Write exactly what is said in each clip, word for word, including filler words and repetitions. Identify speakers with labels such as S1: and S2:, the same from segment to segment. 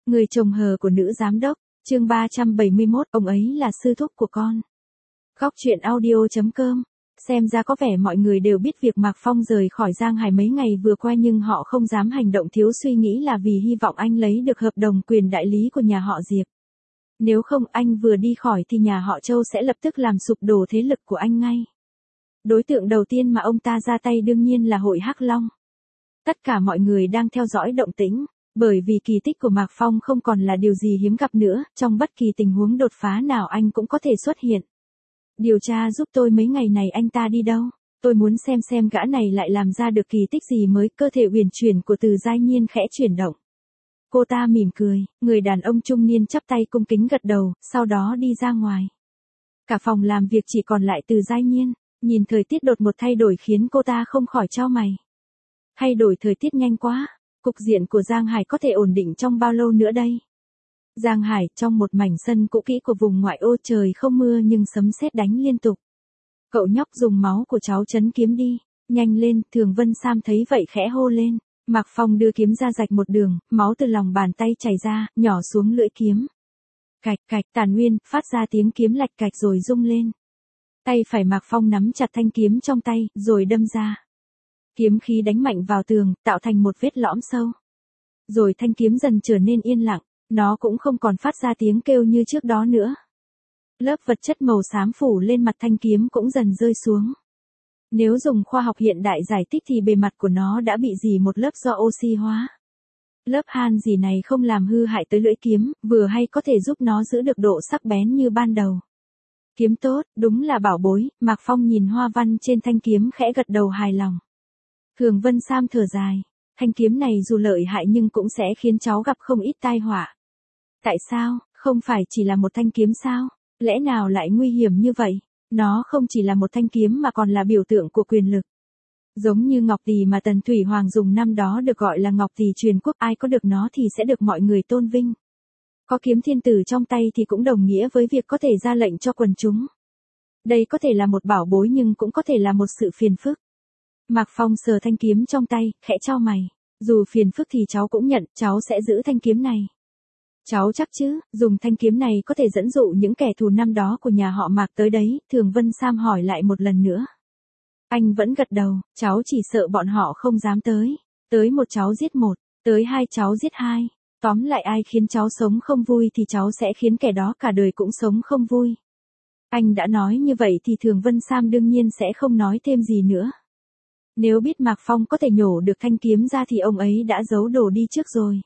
S1: Người chồng hờ của nữ giám đốc, chương ba trăm bảy mươi mốt, ông ấy là sư thúc của con. Góc truyện audio chấm com. Xem ra có vẻ mọi người đều biết việc Mạc Phong rời khỏi Giang Hải mấy ngày vừa qua, nhưng họ không dám hành động thiếu suy nghĩ là vì hy vọng anh lấy được hợp đồng quyền đại lý của nhà họ Diệp. Nếu không, anh vừa đi khỏi thì nhà họ Châu sẽ lập tức làm sụp đổ thế lực của anh ngay. Đối tượng đầu tiên mà ông ta ra tay đương nhiên là hội Hắc Long. Tất cả mọi người đang theo dõi động tĩnh, bởi vì kỳ tích của Mạc Phong không còn là điều gì hiếm gặp nữa, trong bất kỳ tình huống đột phá nào anh cũng có thể xuất hiện. Điều tra giúp tôi mấy ngày này anh ta đi đâu? Tôi muốn xem xem gã này lại làm ra được kỳ tích gì mới. Cơ thể uyển chuyển của Từ Giai Nhiên khẽ chuyển động. Cô ta mỉm cười, người đàn ông trung niên chắp tay cung kính gật đầu, sau đó đi ra ngoài. Cả phòng làm việc chỉ còn lại Từ Giai Nhiên, nhìn thời tiết đột một thay đổi khiến cô ta không khỏi chau mày. Thay đổi thời tiết nhanh quá, cục diện của Giang Hải có thể ổn định trong bao lâu nữa đây? Giang Hải, trong một mảnh sân cũ kỹ của vùng ngoại ô, trời không mưa nhưng sấm sét đánh liên tục. Cậu nhóc dùng máu của cháu chấn kiếm đi, nhanh lên. Thường Vân Sam thấy vậy khẽ hô lên. Mạc Phong đưa kiếm ra rạch một đường, máu từ lòng bàn tay chảy ra, nhỏ xuống lưỡi kiếm. Cạch cạch, tàn nguyên, phát ra tiếng kiếm lạch cạch rồi rung lên. Tay phải Mạc Phong nắm chặt thanh kiếm trong tay, rồi đâm ra. Kiếm khí đánh mạnh vào tường, tạo thành một vết lõm sâu. Rồi thanh kiếm dần trở nên yên lặng, nó cũng không còn phát ra tiếng kêu như trước đó nữa. Lớp vật chất màu xám phủ lên mặt thanh kiếm cũng dần rơi xuống. Nếu dùng khoa học hiện đại giải thích thì bề mặt của nó đã bị rỉ một lớp do oxy hóa. Lớp han rỉ này không làm hư hại tới lưỡi kiếm, vừa hay có thể giúp nó giữ được độ sắc bén như ban đầu. Kiếm tốt, đúng là bảo bối. Mạc Phong nhìn hoa văn trên thanh kiếm khẽ gật đầu hài lòng. Thường Vân Sam thở dài, thanh kiếm này dù lợi hại nhưng cũng sẽ khiến cháu gặp không ít tai họa. Tại sao? Không phải chỉ là một thanh kiếm sao? Lẽ nào lại nguy hiểm như vậy? Nó không chỉ là một thanh kiếm mà còn là biểu tượng của quyền lực. Giống như ngọc tỳ mà Tần Thủy Hoàng dùng năm đó được gọi là ngọc tỳ truyền quốc, ai có được nó thì sẽ được mọi người tôn vinh. Có kiếm thiên tử trong tay thì cũng đồng nghĩa với việc có thể ra lệnh cho quần chúng. Đây có thể là một bảo bối nhưng cũng có thể là một sự phiền phức. Mạc Phong sờ thanh kiếm trong tay, khẽ chau mày. Dù phiền phức thì cháu cũng nhận, cháu sẽ giữ thanh kiếm này. Cháu chắc chứ, dùng thanh kiếm này có thể dẫn dụ những kẻ thù năm đó của nhà họ Mạc tới đấy. Thường Vân Sam hỏi lại một lần nữa. Anh vẫn gật đầu, cháu chỉ sợ bọn họ không dám tới. Tới một cháu giết một, tới hai cháu giết hai. Tóm lại ai khiến cháu sống không vui thì cháu sẽ khiến kẻ đó cả đời cũng sống không vui. Anh đã nói như vậy thì Thường Vân Sam đương nhiên sẽ không nói thêm gì nữa. Nếu biết Mạc Phong có thể nhổ được thanh kiếm ra thì ông ấy đã giấu đồ đi trước rồi.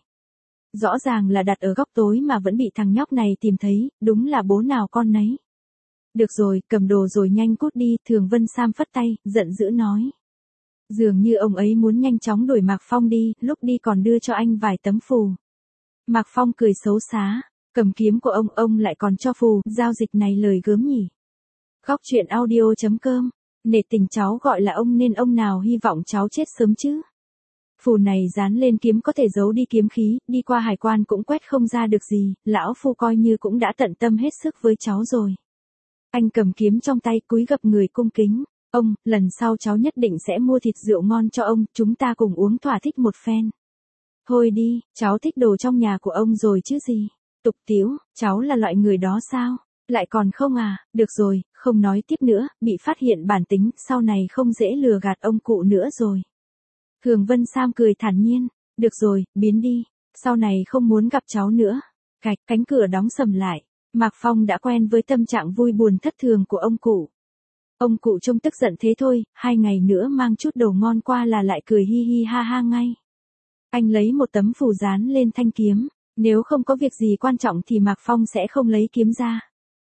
S1: Rõ ràng là đặt ở góc tối mà vẫn bị thằng nhóc này tìm thấy, đúng là bố nào con nấy. Được rồi, cầm đồ rồi nhanh cút đi. Thường Vân Sam phất tay, giận dữ nói. Dường như ông ấy muốn nhanh chóng đuổi Mạc Phong đi, lúc đi còn đưa cho anh vài tấm phù. Mạc Phong cười xấu xá, cầm kiếm của ông, ông lại còn cho phù, giao dịch này lời gớm nhỉ. Góc truyện audio chấm com. Nể tình cháu gọi là ông nên ông nào hy vọng cháu chết sớm chứ. Phù này dán lên kiếm có thể giấu đi kiếm khí, đi qua hải quan cũng quét không ra được gì, lão phu coi như cũng đã tận tâm hết sức với cháu rồi. Anh cầm kiếm trong tay cúi gập người cung kính. Ông, lần sau cháu nhất định sẽ mua thịt rượu ngon cho ông, chúng ta cùng uống thỏa thích một phen. Thôi đi, cháu thích đồ trong nhà của ông rồi chứ gì. Tục tĩu, cháu là loại người đó sao? Lại còn không à, được rồi, không nói tiếp nữa, bị phát hiện bản tính, sau này không dễ lừa gạt ông cụ nữa rồi. Thường Vân Sam cười thản nhiên, được rồi, biến đi, sau này không muốn gặp cháu nữa. Cạch, cánh cửa đóng sầm lại, Mạc Phong đã quen với tâm trạng vui buồn thất thường của ông cụ. Ông cụ trông tức giận thế thôi, hai ngày nữa mang chút đồ ngon qua là lại cười hi hi ha ha ngay. Anh lấy một tấm phù dán lên thanh kiếm, nếu không có việc gì quan trọng thì Mạc Phong sẽ không lấy kiếm ra.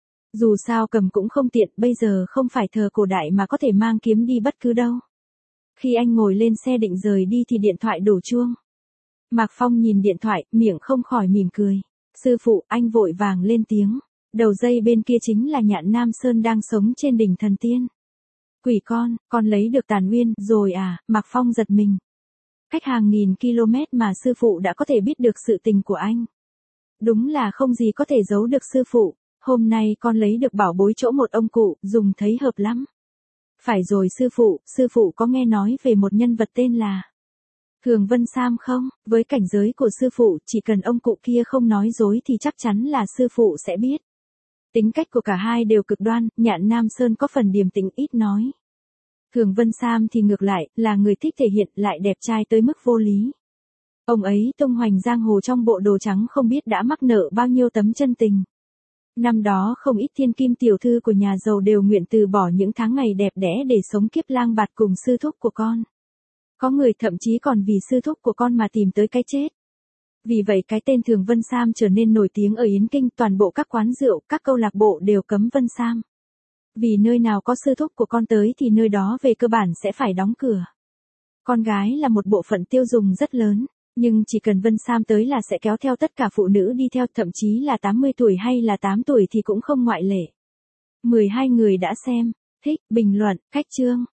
S1: Dù sao cầm cũng không tiện, bây giờ không phải thờ cổ đại mà có thể mang kiếm đi bất cứ đâu. Khi anh ngồi lên xe định rời đi thì điện thoại đổ chuông. Mạc Phong nhìn điện thoại, miệng không khỏi mỉm cười. Sư phụ, anh vội vàng lên tiếng. Đầu dây bên kia chính là Nhạn Nam Sơn đang sống trên đỉnh Thần Tiên. Quỷ con, con lấy được tàn nguyên rồi à? Mạc Phong giật mình. Cách hàng nghìn km mà sư phụ đã có thể biết được sự tình của anh. Đúng là không gì có thể giấu được sư phụ. Hôm nay con lấy được bảo bối chỗ một ông cụ, dùng thấy hợp lắm. Phải rồi sư phụ, sư phụ có nghe nói về một nhân vật tên là Thường Vân Sam không, với cảnh giới của sư phụ, chỉ cần ông cụ kia không nói dối thì chắc chắn là sư phụ sẽ biết. Tính cách của cả hai đều cực đoan, Nhạn Nam Sơn có phần điềm tĩnh ít nói. Thường Vân Sam thì ngược lại, là người thích thể hiện lại đẹp trai tới mức vô lý. Ông ấy tung hoành giang hồ trong bộ đồ trắng không biết đã mắc nợ bao nhiêu tấm chân tình. Năm đó không ít thiên kim tiểu thư của nhà giàu đều nguyện từ bỏ những tháng ngày đẹp đẽ để sống kiếp lang bạt cùng sư thúc của con. Có người thậm chí còn vì sư thúc của con mà tìm tới cái chết. Vì vậy cái tên Thường Vân Sam trở nên nổi tiếng ở Yến Kinh, toàn bộ các quán rượu, các câu lạc bộ đều cấm Vân Sam. Vì nơi nào có sư thúc của con tới thì nơi đó về cơ bản sẽ phải đóng cửa. Con gái là một bộ phận tiêu dùng rất lớn, nhưng chỉ cần Vân Sam tới là sẽ kéo theo tất cả phụ nữ đi theo, thậm chí là tám mươi tuổi hay là tám tuổi thì cũng không ngoại lệ. mười hai người đã xem, thích, bình luận, khách chương.